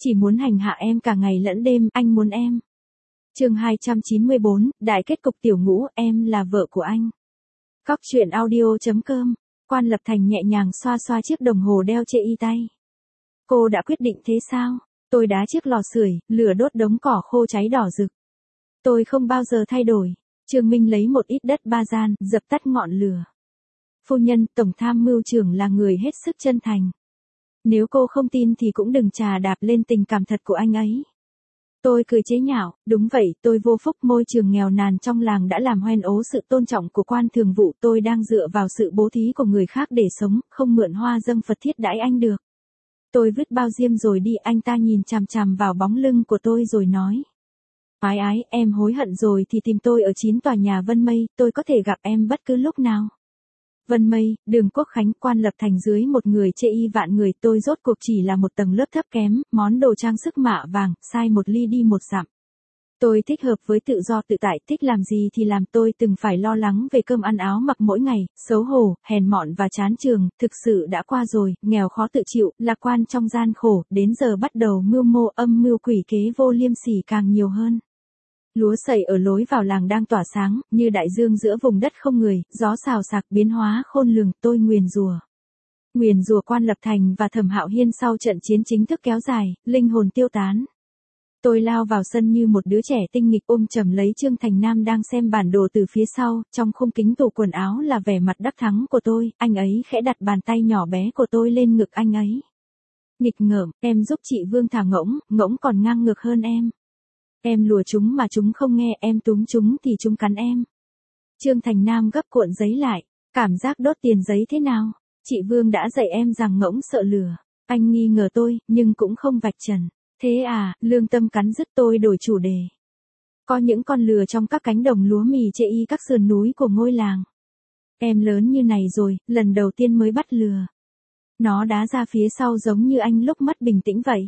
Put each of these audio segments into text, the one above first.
Chỉ muốn hành hạ em cả ngày lẫn đêm, anh muốn em. Chương 294, đại kết cục tiểu ngũ, em là vợ của anh. Cóc truyện audio.com. Quan Lập Thành nhẹ nhàng xoa xoa chiếc đồng hồ đeo trên y tay. Cô đã quyết định thế sao? Tôi đá chiếc lò sưởi, lửa đốt đống cỏ khô cháy đỏ rực. Tôi không bao giờ thay đổi. Trương Minh lấy một ít đất ba gian, dập tắt ngọn lửa. Phu nhân, Tổng tham mưu trưởng là người hết sức chân thành. Nếu cô không tin thì cũng đừng trà đạp lên tình cảm thật của anh ấy. Tôi cười chế nhạo, đúng vậy, tôi vô phúc, môi trường nghèo nàn trong làng đã làm hoen ố sự tôn trọng của quan thường vụ, tôi đang dựa vào sự bố thí của người khác để sống, không mượn hoa dâng Phật thiết đãi anh được. Tôi vứt bao diêm rồi đi, anh ta nhìn chằm chằm vào bóng lưng của tôi rồi nói. Ái ái, em hối hận rồi thì tìm tôi ở 9 tòa nhà Vân Mây, tôi có thể gặp em bất cứ lúc nào. Vân Mây, đường Quốc Khánh, Quan Lập Thành dưới một người chê y vạn người, tôi rốt cuộc chỉ là một tầng lớp thấp kém, món đồ trang sức mạ vàng, sai một ly đi một dặm. Tôi thích hợp với tự do tự tại, thích làm gì thì làm, tôi từng phải lo lắng về cơm ăn áo mặc mỗi ngày, xấu hổ, hèn mọn và chán trường, thực sự đã qua rồi, nghèo khó tự chịu, lạc quan trong gian khổ, đến giờ bắt đầu mưu mô âm mưu quỷ kế vô liêm sỉ càng nhiều hơn. Lúa sậy ở lối vào làng đang tỏa sáng, như đại dương giữa vùng đất không người, gió xào xạc biến hóa khôn lường, tôi nguyền rủa. Nguyền rủa Quan Lập Thành và Thẩm Hạo Hiên sau trận chiến chính thức kéo dài, linh hồn tiêu tán. Tôi lao vào sân như một đứa trẻ tinh nghịch ôm chầm lấy Trương Thành Nam đang xem bản đồ từ phía sau, trong khung kính tủ quần áo là vẻ mặt đắc thắng của tôi, anh ấy khẽ đặt bàn tay nhỏ bé của tôi lên ngực anh ấy. Nghịch ngợm, em giúp chị Vương thả ngỗng, ngỗng còn ngang ngược hơn em. Em lùa chúng mà chúng không nghe, em túm chúng thì chúng cắn em. Trương Thành Nam gấp cuộn giấy lại, cảm giác đốt tiền giấy thế nào? Chị Vương đã dạy em rằng ngỗng sợ lửa. Anh nghi ngờ tôi, nhưng cũng không vạch trần. Thế à, lương tâm cắn rứt, tôi đổi chủ đề. Có những con lừa trong các cánh đồng lúa mì chê y các sườn núi của ngôi làng. Em lớn như này rồi, lần đầu tiên mới bắt lừa. Nó đá ra phía sau giống như anh lúc mất bình tĩnh vậy.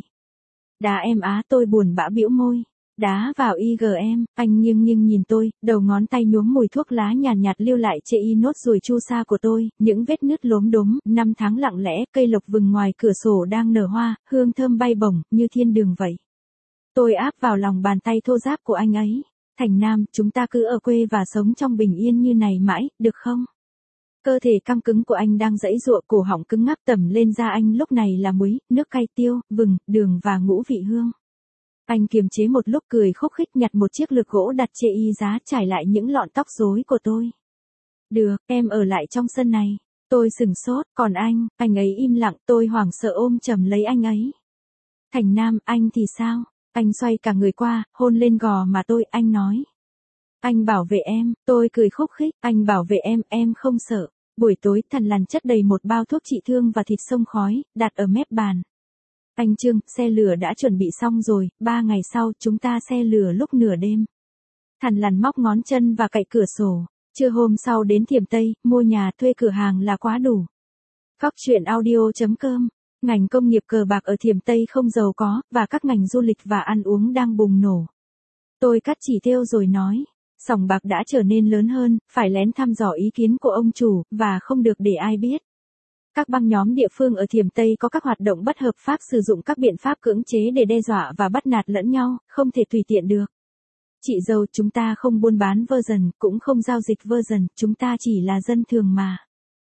Đá em á, tôi buồn bã bĩu môi. Đá vào IGM, anh nghiêng nghiêng nhìn tôi, đầu ngón tay nhuốm mùi thuốc lá nhàn nhạt lưu lại chê y nốt ruồi chu sa của tôi, những vết nứt lốm đốm, năm tháng lặng lẽ, cây lộc vừng ngoài cửa sổ đang nở hoa, hương thơm bay bổng, như thiên đường vậy. Tôi áp vào lòng bàn tay thô ráp của anh ấy. Thành Nam, chúng ta cứ ở quê và sống trong bình yên như này mãi, được không? Cơ thể căng cứng của anh đang giãy giụa, cổ họng cứng ngắc, tẩm lên da anh lúc này là muối, nước cay, tiêu, vừng, đường và ngũ vị hương. Anh kiềm chế một lúc cười khúc khích, nhặt một chiếc lược gỗ đặt chê y giá, trải lại những lọn tóc rối của tôi. Được, em ở lại trong sân này. Tôi sửng sốt, còn anh ấy im lặng, tôi hoảng sợ ôm chầm lấy anh ấy. Thành Nam, anh thì sao? Anh xoay cả người qua, hôn lên gò má tôi, anh nói. Anh bảo vệ em, tôi cười khúc khích, anh bảo vệ em không sợ. Buổi tối, thằn lằn chất đầy một bao thuốc trị thương và thịt xông khói, đặt ở mép bàn. Anh Trương, xe lửa đã chuẩn bị xong rồi, 3 ngày sau chúng ta xe lửa lúc nửa đêm. Thằn lằn móc ngón chân và cạy cửa sổ. Trưa hôm sau đến Thiểm Tây, mua nhà, thuê cửa hàng là quá đủ. Cóc truyện audio.com. Ngành công nghiệp cờ bạc ở Thiểm Tây không giàu có, và các ngành du lịch và ăn uống đang bùng nổ. Tôi cắt chỉ tiêu rồi nói. Sòng bạc đã trở nên lớn hơn, phải lén thăm dò ý kiến của ông chủ, và không được để ai biết. Các băng nhóm địa phương ở Thiểm Tây có các hoạt động bất hợp pháp, sử dụng các biện pháp cưỡng chế để đe dọa và bắt nạt lẫn nhau, không thể tùy tiện được. Chị dâu, chúng ta không buôn bán version, cũng không giao dịch version, chúng ta chỉ là dân thường mà.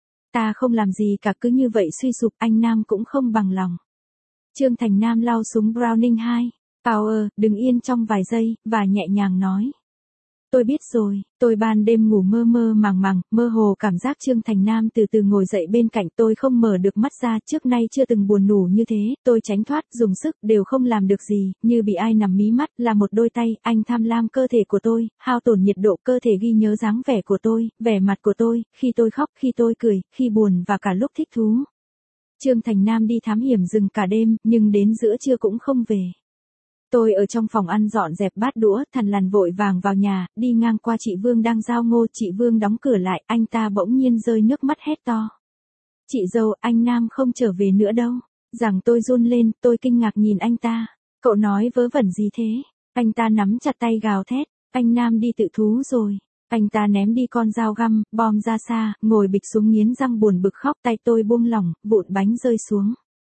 Ta không làm gì cả, cứ như vậy suy sụp, anh Nam cũng không bằng lòng. Trương Thành Nam lau súng Browning 2, Power, đứng yên trong vài giây, và nhẹ nhàng nói. Tôi biết rồi, tôi ban đêm ngủ mơ mơ màng, mơ hồ cảm giác Trương Thành Nam từ từ ngồi dậy bên cạnh tôi, không mở được mắt ra, trước nay chưa từng buồn ngủ như thế, tôi tránh thoát, dùng sức, đều không làm được gì, như bị ai nằm mí mắt, là một đôi tay, anh tham lam cơ thể của tôi, hao tổn nhiệt độ cơ thể, ghi nhớ dáng vẻ của tôi, vẻ mặt của tôi, khi tôi khóc, khi tôi cười, khi buồn và cả lúc thích thú. Trương Thành Nam đi thám hiểm rừng cả đêm, nhưng đến giữa trưa cũng không về. Tôi ở trong phòng ăn dọn dẹp bát đũa, thằn lằn vội vàng vào nhà, đi ngang qua chị Vương đang giao ngô, chị Vương đóng cửa lại, anh ta bỗng nhiên rơi nước mắt hét to. Chị dâu, anh Nam không trở về nữa đâu. Rằng tôi run lên, tôi kinh ngạc nhìn anh ta. Cậu nói vớ vẩn gì thế? Anh ta nắm chặt tay gào thét, anh Nam đi tự thú rồi. Anh ta ném đi con dao găm, bom ra xa, ngồi bịch xuống nghiến răng buồn bực khóc, tay tôi buông lỏng, vụn bánh rơi xuống.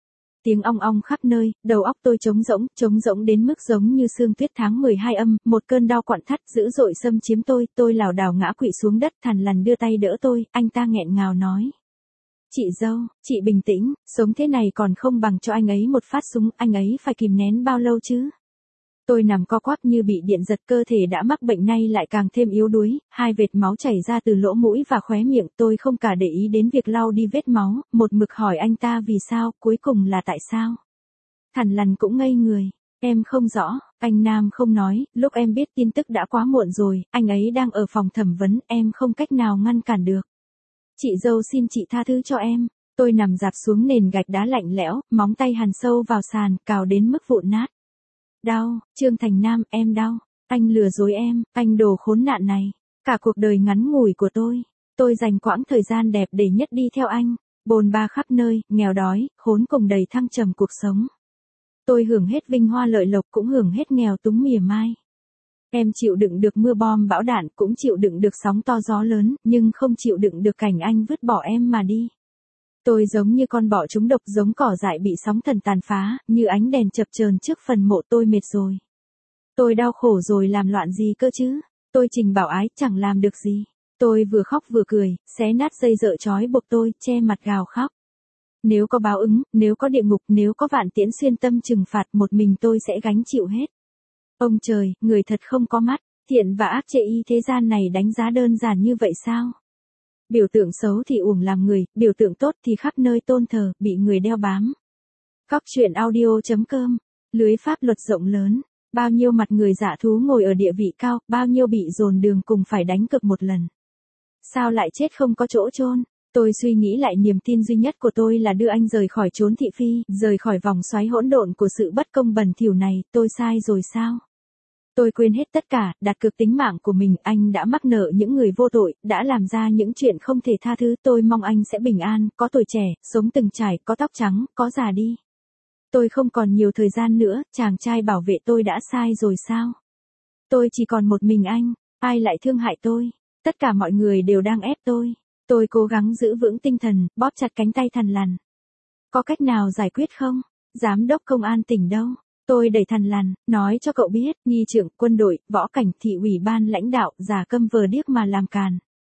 Tiếng ong ong khắp nơi, đầu óc tôi trống rỗng đến mức giống như sương tuyết tháng 12 âm, một cơn đau quặn thắt dữ dội xâm chiếm tôi lảo đảo ngã quỵ xuống đất. Thằn Lằn đưa tay đỡ tôi, anh ta nghẹn ngào nói. Chị dâu, chị bình tĩnh, sống thế này còn không bằng cho anh ấy một phát súng, anh ấy phải kìm nén bao lâu chứ? Tôi nằm co quắp như bị điện giật, cơ thể đã mắc bệnh nay lại càng thêm yếu đuối, hai vệt máu chảy ra từ lỗ mũi và khóe miệng. Tôi không cả để ý đến việc lau đi vết máu, một mực hỏi anh ta vì sao, cuối cùng là tại sao. Thằn Lằn cũng ngây người. Em không rõ, anh Nam không nói, lúc em biết tin tức đã quá muộn rồi, anh ấy đang ở phòng thẩm vấn, em không cách nào ngăn cản được. Chị dâu xin chị tha thứ cho em. Tôi nằm dạp xuống nền gạch đá lạnh lẽo, móng tay hằn sâu vào sàn, cào đến mức vụn nát. Đau, Trương Thành Nam, em đau. Anh lừa dối em, anh đồ khốn nạn này. Cả cuộc đời ngắn ngủi của tôi dành quãng thời gian đẹp để nhất đi theo anh. Bồn ba khắp nơi, nghèo đói, khốn cùng đầy thăng trầm cuộc sống. Tôi hưởng hết vinh hoa lợi lộc, cũng hưởng hết nghèo túng mỉa mai. Em chịu đựng được mưa bom bão đạn, cũng chịu đựng được sóng to gió lớn, nhưng không chịu đựng được cảnh anh vứt bỏ em mà đi. Tôi giống như con bọ trúng độc, giống cỏ dại bị sóng thần tàn phá, như ánh đèn chập chờn trước phần mộ. Tôi mệt rồi. Tôi đau khổ rồi, làm loạn gì cơ chứ? Tôi Trình Bảo Ái chẳng làm được gì. Tôi vừa khóc vừa cười, xé nát dây dợ trói buộc tôi, che mặt gào khóc. Nếu có báo ứng, nếu có địa ngục, nếu có vạn tiễn xuyên tâm trừng phạt, một mình tôi sẽ gánh chịu hết. Ông trời, người thật không có mắt, thiện và ác chê y thế gian này đánh giá đơn giản như vậy sao? Biểu tượng xấu thì uổng làm người, biểu tượng tốt thì khắp nơi tôn thờ, bị người đeo bám. Cóc truyện audio.com, lưới pháp luật rộng lớn, bao nhiêu mặt người dạ thú ngồi ở địa vị cao, bao nhiêu bị dồn đường cùng phải đánh cược một lần. Sao lại chết không có chỗ chôn? Tôi suy nghĩ lại, niềm tin duy nhất của tôi là đưa anh rời khỏi chốn thị phi, rời khỏi vòng xoáy hỗn độn của sự bất công bẩn thỉu này. Tôi sai rồi sao? Tôi quên hết tất cả, đặt cược tính mạng của mình. Anh đã mắc nợ những người vô tội, đã làm ra những chuyện không thể tha thứ. Tôi mong anh sẽ bình an, có tuổi trẻ, sống từng trải, có tóc trắng, có già đi. Tôi không còn nhiều thời gian nữa, chàng trai bảo vệ tôi đã sai rồi sao? Tôi chỉ còn một mình anh, ai lại thương hại tôi? Tất cả mọi người đều đang ép tôi. Tôi cố gắng giữ vững tinh thần, bóp chặt cánh tay Thằn Lằn. Có cách nào giải quyết không? Giám đốc công an tỉnh đâu? Tôi đẩy Thằn Lằn, nói cho cậu biết, nghi trưởng, quân đội, võ cảnh, thị ủy ban lãnh đạo, già câm vờ điếc mà làm càn.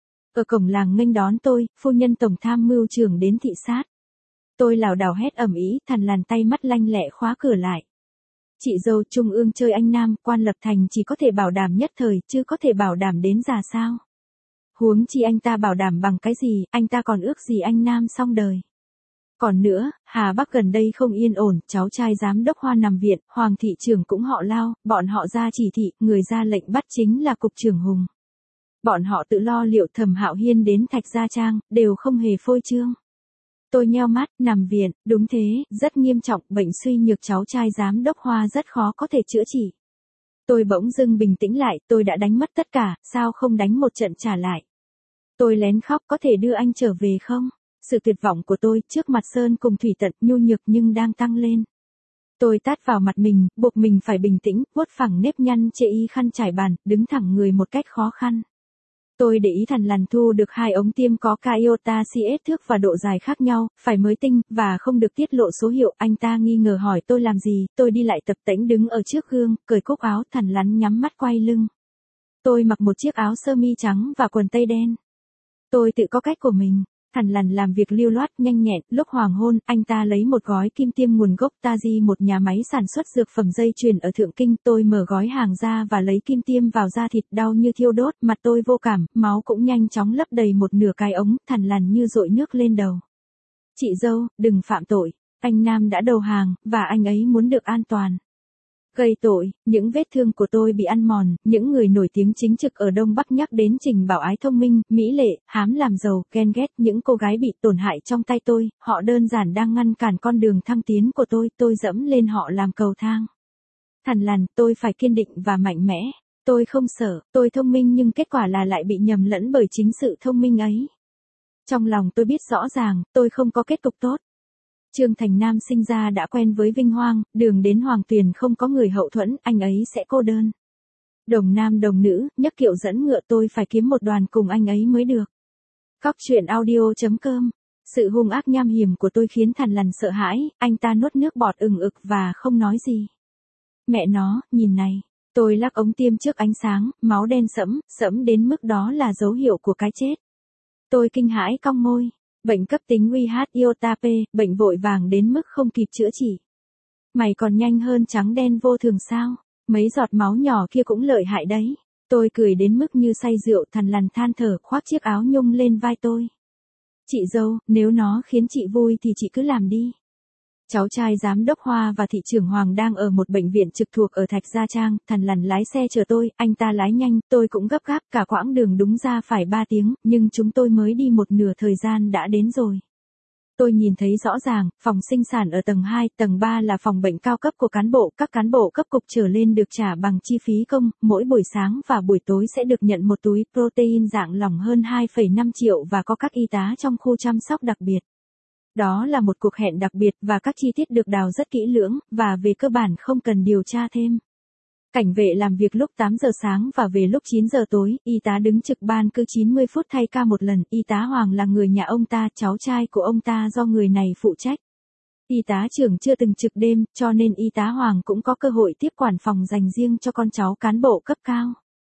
Ở cổng làng nghênh đón tôi, phu nhân tổng tham mưu trưởng đến thị sát. Tôi lảo đảo hét ầm ĩ, Thằn Lằn tay mắt lanh lẹ khóa cửa lại. Chị dâu, trung ương chơi anh Nam, quan lập thành chỉ có thể bảo đảm nhất thời, chứ có thể bảo đảm đến già sao? Huống chi anh ta bảo đảm bằng cái gì, anh ta còn ước gì anh Nam xong đời. Còn nữa, Hà Bắc gần đây không yên ổn, cháu trai giám đốc Hoa nằm viện, Hoàng thị trưởng cũng họ Lao, bọn họ ra chỉ thị, người ra lệnh bắt chính là cục trưởng Hùng. Bọn họ tự lo liệu. Thẩm Hạo Hiên đến Thạch Gia Trang, đều không hề phôi trương. Tôi nheo mắt, nằm viện, đúng thế, rất nghiêm trọng, bệnh suy nhược, cháu trai giám đốc Hoa rất khó có thể chữa trị. Tôi bỗng dưng bình tĩnh lại, tôi đã đánh mất tất cả, sao không đánh một trận trả lại? Tôi lén khóc, có thể đưa anh trở về không? Sự tuyệt vọng của tôi trước mặt sơn cùng thủy tận, nhu nhược nhưng đang tăng lên. Tôi tát vào mặt mình, buộc mình phải bình tĩnh, vuốt phẳng nếp nhăn chê y khăn trải bàn, đứng thẳng người một cách khó khăn. Tôi để ý Thằn Lằn thu được 2 ống tiêm có iota CS thước và độ dài khác nhau, phải mới tinh, và không được tiết lộ số hiệu. Anh ta nghi ngờ hỏi tôi làm gì, tôi đi lại tập tễnh đứng ở trước gương, cởi cúc áo. Thằn Lằn nhắm mắt quay lưng. Tôi mặc một chiếc áo sơ mi trắng và quần tây đen. Tôi tự có cách của mình. Thằn Lằn làm việc lưu loát, nhanh nhẹn. Lúc hoàng hôn, anh ta lấy một gói kim tiêm nguồn gốc Taji, một nhà máy sản xuất dược phẩm dây chuyền ở Thượng Kinh. Tôi mở gói hàng ra và lấy kim tiêm vào da thịt, đau như thiêu đốt, mặt tôi vô cảm, máu cũng nhanh chóng lấp đầy một nửa cái ống. Thằn Lằn như dội nước lên đầu. Chị dâu, đừng phạm tội. Anh Nam đã đầu hàng, và anh ấy muốn được an toàn. Gây tội, những vết thương của tôi bị ăn mòn. Những người nổi tiếng chính trực ở Đông Bắc nhắc đến Trình Bảo Ái thông minh, mỹ lệ, hám làm giàu, ghen ghét. Những cô gái bị tổn hại trong tay tôi, họ đơn giản đang ngăn cản con đường thăng tiến của tôi dẫm lên họ làm cầu thang. Thằn Lằn, tôi phải kiên định và mạnh mẽ. Tôi không sợ, tôi thông minh nhưng kết quả là lại bị nhầm lẫn bởi chính sự thông minh ấy. Trong lòng tôi biết rõ ràng, tôi không có kết cục tốt. Trương Thành Nam sinh ra đã quen với vinh hoang, đường đến Hoàng Tuyền không có người hậu thuẫn, anh ấy sẽ cô đơn. Đồng nam đồng nữ, nhấc kiệu dẫn ngựa, tôi phải kiếm một đoàn cùng anh ấy mới được. Cóc truyện audio.com Sự hung ác nham hiểm của tôi khiến Thằn Lằn sợ hãi, anh ta nuốt nước bọt ừng ực và không nói gì. Mẹ nó, nhìn này. Tôi lắc ống tiêm trước ánh sáng, máu đen sẫm, sẫm đến mức đó là dấu hiệu của cái chết. Tôi kinh hãi cong môi. Bệnh cấp tính WH iota P, bệnh vội vàng đến mức không kịp chữa trị. Mày còn nhanh hơn trắng đen vô thường sao? Mấy giọt máu nhỏ kia cũng lợi hại đấy. Tôi cười đến mức như say rượu. Thằn Lằn than thở khoác chiếc áo nhung lên vai tôi. Chị dâu, nếu nó khiến chị vui thì chị cứ làm đi. Cháu trai giám đốc Hoa và thị trưởng Hoàng đang ở một bệnh viện trực thuộc ở Thạch Gia Trang, Thằn Lằn lái xe chờ tôi, anh ta lái nhanh, tôi cũng gấp gáp, cả quãng đường đúng ra phải 3 tiếng, nhưng chúng tôi mới đi một nửa thời gian đã đến rồi. Tôi nhìn thấy rõ ràng, phòng sinh sản ở tầng 2, tầng 3 là phòng bệnh cao cấp của cán bộ, các cán bộ cấp cục trở lên được trả bằng chi phí công, mỗi buổi sáng và buổi tối sẽ được nhận một túi protein dạng lỏng hơn 2,5 triệu và có các y tá trong khu chăm sóc đặc biệt. Đó là một cuộc hẹn đặc biệt và các chi tiết được đào rất kỹ lưỡng, và về cơ bản không cần điều tra thêm. Cảnh vệ làm việc lúc 8 giờ sáng và về lúc 9 giờ tối, y tá đứng trực ban cứ 90 phút thay ca một lần, y tá Hoàng là người nhà ông ta, cháu trai của ông ta do người này phụ trách. Y tá trưởng chưa từng trực đêm, cho nên y tá Hoàng cũng có cơ hội tiếp quản phòng dành riêng cho con cháu cán bộ cấp cao.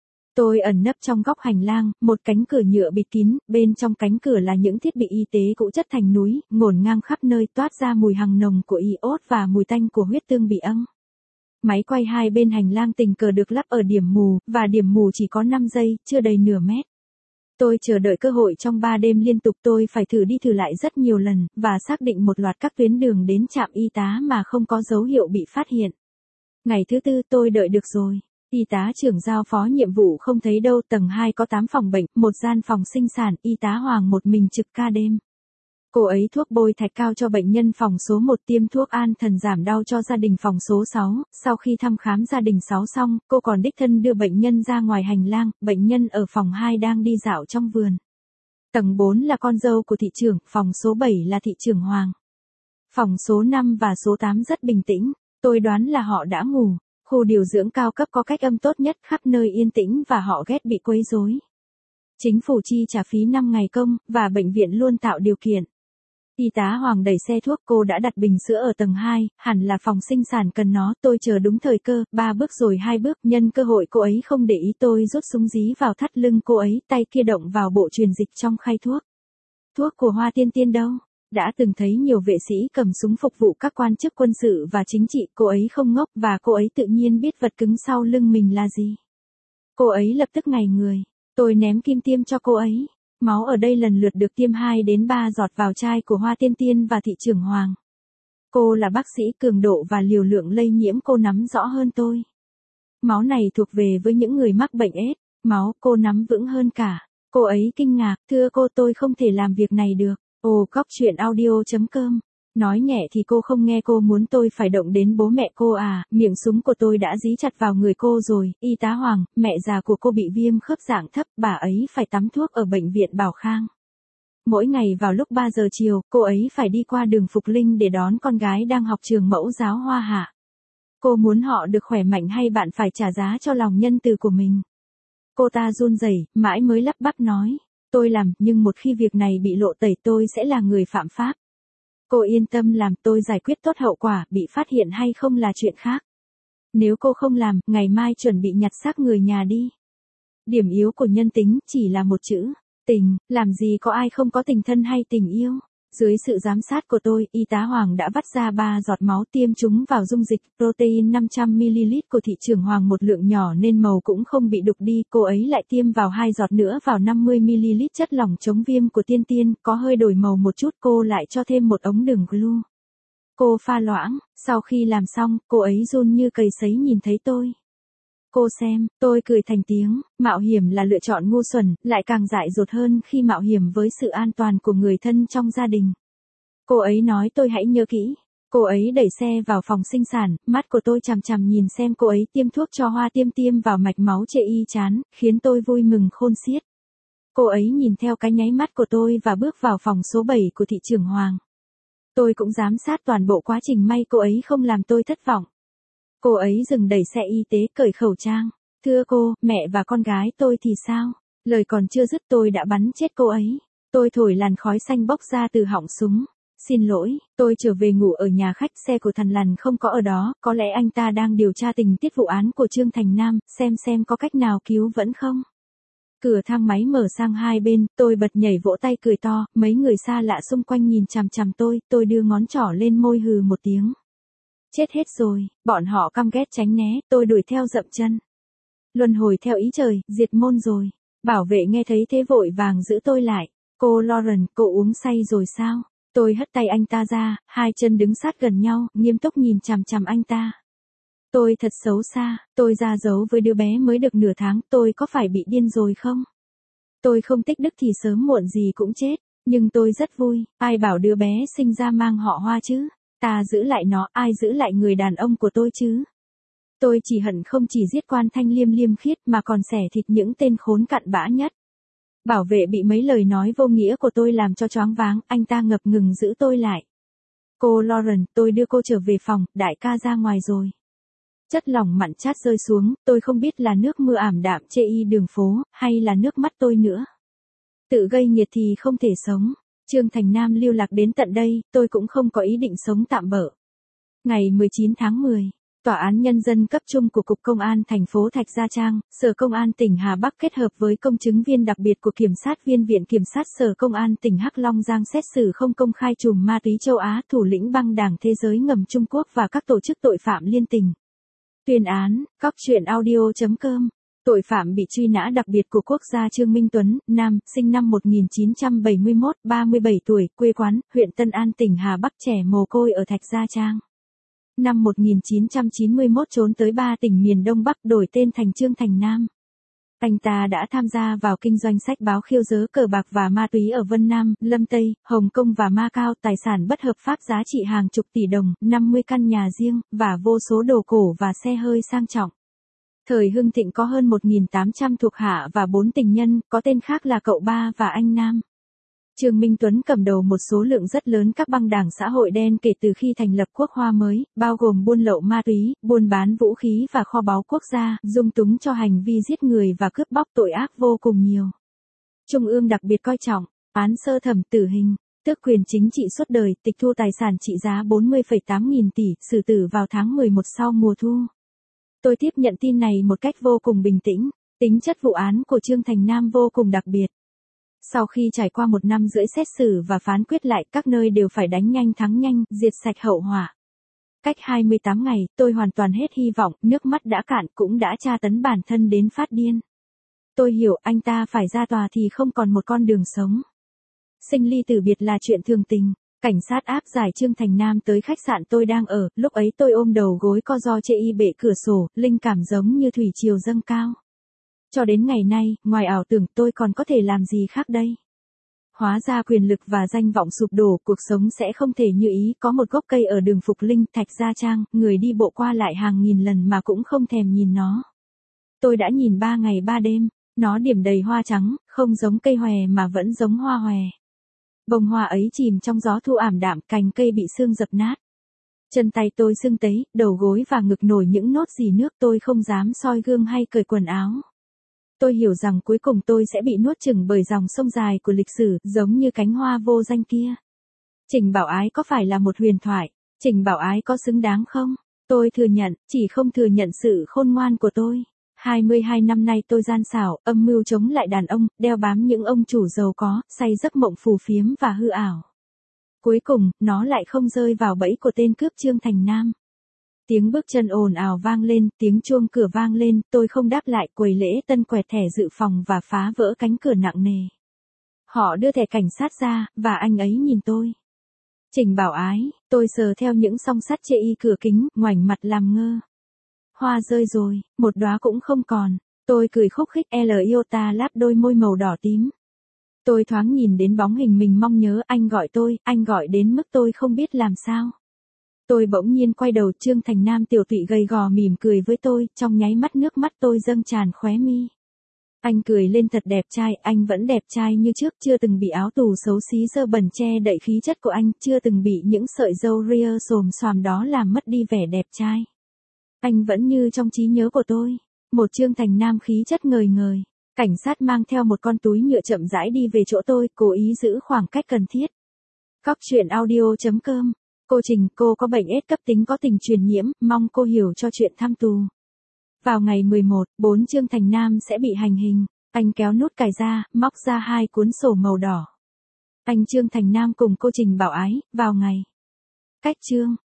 Tôi ẩn nấp trong góc hành lang, một cánh cửa nhựa bịt kín, bên trong cánh cửa là những thiết bị y tế cũ chất thành núi, ngổn ngang khắp nơi toát ra mùi hằng nồng của iốt và mùi tanh của huyết tương bị âng. Máy quay hai bên hành lang tình cờ được lắp ở điểm mù, và điểm mù chỉ có 5 giây, chưa đầy nửa mét. Tôi chờ đợi cơ hội trong 3 đêm liên tục, tôi phải thử đi thử lại rất nhiều lần, và xác định một loạt các tuyến đường đến trạm y tá mà không có dấu hiệu bị phát hiện. Ngày thứ 4 tôi đợi được rồi. Y tá trưởng giao phó nhiệm vụ không thấy đâu, tầng 2 có 8 phòng bệnh, một gian phòng sinh sản, y tá Hoàng một mình trực ca đêm. Cô ấy thuốc bôi thạch cao cho bệnh nhân phòng số 1, tiêm thuốc an thần giảm đau cho gia đình phòng số 6, sau khi thăm khám gia đình 6 xong, cô còn đích thân đưa bệnh nhân ra ngoài hành lang, bệnh nhân ở phòng 2 đang đi dạo trong vườn. Tầng 4 là con dâu của thị trưởng, phòng số 7 là thị trưởng Hoàng. Phòng số 5 và số 8 rất bình tĩnh, tôi đoán là họ đã ngủ. Khu điều dưỡng cao cấp có cách âm tốt nhất, khắp nơi yên tĩnh và họ ghét bị quấy rối. Chính phủ chi trả phí 5 ngày công, và bệnh viện luôn tạo điều kiện. Y tá Hoàng đẩy xe thuốc, cô đã đặt bình sữa ở tầng 2, hẳn là phòng sinh sản cần nó, tôi chờ đúng thời cơ, 3 bước rồi 2 bước, nhân cơ hội cô ấy không để ý tôi rút súng dí vào thắt lưng cô ấy, tay kia động vào bộ truyền dịch trong khay thuốc. Thuốc của Hoa Tiên Tiên đâu? Đã từng thấy nhiều vệ sĩ cầm súng phục vụ các quan chức quân sự và chính trị, cô ấy không ngốc và cô ấy tự nhiên biết vật cứng sau lưng mình là gì. Cô ấy lập tức ngảy người, tôi ném kim tiêm cho cô ấy. Máu ở đây lần lượt được tiêm 2 đến 3 giọt vào chai của Hoa Tiên Tiên và thị trưởng Hoàng. Cô là bác sĩ, cường độ và liều lượng lây nhiễm cô nắm rõ hơn tôi. Máu này thuộc về với những người mắc bệnh AIDS, máu cô nắm vững hơn cả. Cô ấy kinh ngạc, thưa cô, tôi không thể làm việc này được. Ồ, cóc truyện audio.com. Nói nhẹ thì cô không nghe, cô muốn tôi phải động đến bố mẹ cô à, miệng súng của tôi đã dí chặt vào người cô rồi. Y tá Hoàng, mẹ già của cô bị viêm khớp dạng thấp, bà ấy phải tắm thuốc ở bệnh viện Bảo Khang. Mỗi ngày vào lúc 3 giờ chiều, cô ấy phải đi qua đường Phục Linh để đón con gái đang học trường mẫu giáo Hoa Hạ. Cô muốn họ được khỏe mạnh hay bạn phải trả giá cho lòng nhân từ của mình? Cô ta run rẩy, mãi mới lắp bắp nói. Tôi làm, nhưng một khi việc này bị lộ tẩy tôi sẽ là người phạm pháp. Cô yên tâm làm, tôi giải quyết tốt hậu quả, bị phát hiện hay không là chuyện khác. Nếu cô không làm, ngày mai chuẩn bị nhặt xác người nhà đi. Điểm yếu của nhân tính chỉ là một chữ, tình, làm gì có ai không có tình thân hay tình yêu. Dưới sự giám sát của tôi, y tá Hoàng đã vắt ra 3 giọt máu, tiêm chúng vào dung dịch protein 500ml của thị trưởng Hoàng, một lượng nhỏ nên màu cũng không bị đục đi. Cô ấy lại tiêm vào 2 giọt nữa vào 50ml chất lỏng chống viêm của Tiên Tiên, có hơi đổi màu một chút, cô lại cho thêm một ống đường glue. Cô pha loãng, sau khi làm xong, cô ấy run như cầy sấy nhìn thấy tôi. Cô xem, tôi cười thành tiếng, mạo hiểm là lựa chọn ngu xuẩn, lại càng dại dột hơn khi mạo hiểm với sự an toàn của người thân trong gia đình. Cô ấy nói tôi hãy nhớ kỹ. Cô ấy đẩy xe vào phòng sinh sản, mắt của tôi chằm chằm nhìn xem cô ấy tiêm thuốc cho Hoa Tiêm tiêm vào mạch máu chê y chán, khiến tôi vui mừng khôn xiết. Cô ấy nhìn theo cái nháy mắt của tôi và bước vào phòng số 7 của thị trưởng Hoàng. Tôi cũng giám sát toàn bộ quá trình, may cô ấy không làm tôi thất vọng. Cô ấy dừng đẩy xe y tế, cởi khẩu trang. Thưa cô, mẹ và con gái tôi thì sao? Lời còn chưa dứt tôi đã bắn chết cô ấy. Tôi thổi làn khói xanh bốc ra từ họng súng. Xin lỗi, tôi trở về ngủ ở nhà khách, xe của thằn lằn không có ở đó, có lẽ anh ta đang điều tra tình tiết vụ án của Trương Thành Nam, xem có cách nào cứu vẫn không. Cửa thang máy mở sang hai bên, tôi bật nhảy vỗ tay cười to, mấy người xa lạ xung quanh nhìn chằm chằm tôi đưa ngón trỏ lên môi hừ một tiếng. Chết hết rồi, bọn họ căm ghét tránh né, tôi đuổi theo dậm chân. Luân hồi theo ý trời, diệt môn rồi. Bảo vệ nghe thấy thế vội vàng giữ tôi lại. Cô Lauren, cô uống say rồi sao? Tôi hất tay anh ta ra, hai chân đứng sát gần nhau, nghiêm túc nhìn chằm chằm anh ta. Tôi thật xấu xa, tôi ra dấu với đứa bé mới được nửa tháng, tôi có phải bị điên rồi không? Tôi không tích đức thì sớm muộn gì cũng chết, nhưng tôi rất vui, ai bảo đứa bé sinh ra mang họ Hoa chứ? Ta giữ lại nó, ai giữ lại người đàn ông của tôi chứ? Tôi chỉ hận không chỉ giết Quan Thanh Liêm liêm khiết mà còn xẻ thịt những tên khốn cặn bã nhất. Bảo vệ bị mấy lời nói vô nghĩa của tôi làm cho choáng váng, anh ta ngập ngừng giữ tôi lại. Cô Lauren, tôi đưa cô trở về phòng, đại ca ra ngoài rồi. Chất lỏng mặn chát rơi xuống, tôi không biết là nước mưa ảm đạm chê y đường phố, hay là nước mắt tôi nữa. Tự gây nghiệt thì không thể sống. Trương Thành Nam lưu lạc đến tận đây, tôi cũng không có ý định sống tạm bợ. Ngày 19 tháng 10, Tòa án Nhân dân cấp trung của Cục Công an thành phố Thạch Gia Trang, Sở Công an tỉnh Hà Bắc kết hợp với công chứng viên đặc biệt của Kiểm sát viên Viện Kiểm sát Sở Công an tỉnh Hắc Long Giang xét xử không công khai trùm ma túy châu Á, thủ lĩnh băng đảng thế giới ngầm Trung Quốc và các tổ chức tội phạm liên tỉnh. Tuyên án, Cóc Truyện Audio.com. Tội phạm bị truy nã đặc biệt của quốc gia Trương Minh Tuấn, nam, sinh năm 1971, 37 tuổi, quê quán, huyện Tân An tỉnh Hà Bắc, trẻ mồ côi ở Thạch Gia Trang. Năm 1991 trốn tới 3 tỉnh miền Đông Bắc đổi tên thành Trương Thành Nam. Anh ta đã tham gia vào kinh doanh sách báo khiêu dớ cờ bạc và ma túy ở Vân Nam, Lâm Tây, Hồng Kông và Macau, tài sản bất hợp pháp giá trị hàng chục tỷ đồng, 50 căn nhà riêng, và vô số đồ cổ và xe hơi sang trọng. Thời hưng thịnh có hơn 1.800 thuộc hạ và 4 tình nhân, có tên khác là cậu ba và anh Nam. Trương Minh Tuấn cầm đầu một số lượng rất lớn các băng đảng xã hội đen kể từ khi thành lập Quốc Hoa mới, bao gồm buôn lậu ma túy, buôn bán vũ khí và kho báu quốc gia, dung túng cho hành vi giết người và cướp bóc tội ác vô cùng nhiều. Trung ương đặc biệt coi trọng, án sơ thẩm tử hình, tước quyền chính trị suốt đời, tịch thu tài sản trị giá 40,8 nghìn tỷ, xử tử vào tháng 11 sau mùa thu. Tôi tiếp nhận tin này một cách vô cùng bình tĩnh, tính chất vụ án của Trương Thành Nam vô cùng đặc biệt. Sau khi trải qua 1 năm rưỡi xét xử và phán quyết lại, các nơi đều phải đánh nhanh thắng nhanh, diệt sạch hậu họa. Cách 28 ngày, tôi hoàn toàn hết hy vọng, nước mắt đã cạn, cũng đã tra tấn bản thân đến phát điên. Tôi hiểu anh ta phải ra tòa thì không còn một con đường sống. Sinh ly tử biệt là chuyện thường tình. Cảnh sát áp giải Trương Thành Nam tới khách sạn tôi đang ở, lúc ấy tôi ôm đầu gối co ro chê y bệ cửa sổ, linh cảm giống như thủy triều dâng cao. Cho đến ngày nay, ngoài ảo tưởng tôi còn có thể làm gì khác đây? Hóa ra quyền lực và danh vọng sụp đổ, cuộc sống sẽ không thể như ý, có một gốc cây ở đường Phục Linh, Thạch Gia Trang, người đi bộ qua lại hàng nghìn lần mà cũng không thèm nhìn nó. Tôi đã nhìn 3 ngày 3 đêm, nó điểm đầy hoa trắng, không giống cây hòe mà vẫn giống hoa hòe. Bông hoa ấy chìm trong gió thu ảm đạm, cành cây bị sương dập nát. Chân tay tôi sưng tấy, đầu gối và ngực nổi những nốt rỉ nước, tôi không dám soi gương hay cởi quần áo. Tôi hiểu rằng cuối cùng tôi sẽ bị nuốt chửng bởi dòng sông dài của lịch sử, giống như cánh hoa vô danh kia. Trình Bảo Ái có phải là một huyền thoại? Trình Bảo Ái có xứng đáng không? Tôi thừa nhận, chỉ không thừa nhận sự khôn ngoan của tôi. 22 năm nay tôi gian xảo, âm mưu chống lại đàn ông, đeo bám những ông chủ giàu có, say giấc mộng phù phiếm và hư ảo. Cuối cùng, nó lại không rơi vào bẫy của tên cướp Trương Thành Nam. Tiếng bước chân ồn ào vang lên, tiếng chuông cửa vang lên, tôi không đáp lại, quầy lễ tân quẹt thẻ dự phòng và phá vỡ cánh cửa nặng nề. Họ đưa thẻ cảnh sát ra, và anh ấy nhìn tôi. Trình Bảo Ái, tôi sờ theo những song sắt chê y cửa kính, ngoảnh mặt làm ngơ. Hoa rơi rồi, một đóa cũng không còn. Tôi cười khúc khích, Iota láp đôi môi màu đỏ tím. Tôi thoáng nhìn đến bóng hình mình mong nhớ, anh gọi đến mức tôi không biết làm sao. Tôi bỗng nhiên quay đầu, Trương Thành Nam tiểu tụy gầy gò mỉm cười với tôi, trong nháy mắt nước mắt tôi dâng tràn khóe mi. Anh cười lên thật đẹp trai, anh vẫn đẹp trai như trước, chưa từng bị áo tù xấu xí dơ bẩn che đậy khí chất của anh, chưa từng bị những sợi râu ria xồm xoàm đó làm mất đi vẻ đẹp trai. Anh vẫn như trong trí nhớ của tôi, một Trương Thành Nam khí chất ngời ngời. Cảnh sát mang theo một con túi nhựa chậm rãi đi về chỗ tôi, cố ý giữ khoảng cách cần thiết. Cóc truyện audio.com. Cô Trình, cô có bệnh AIDS cấp tính có tình truyền nhiễm, mong cô hiểu cho chuyện thăm tù. Vào ngày 11, 4 Trương Thành Nam sẽ bị hành hình. Anh kéo nút cài ra, móc ra 2 cuốn sổ màu đỏ. Anh Trương Thành Nam cùng cô Trình Bảo Ái, vào ngày. Cách chương.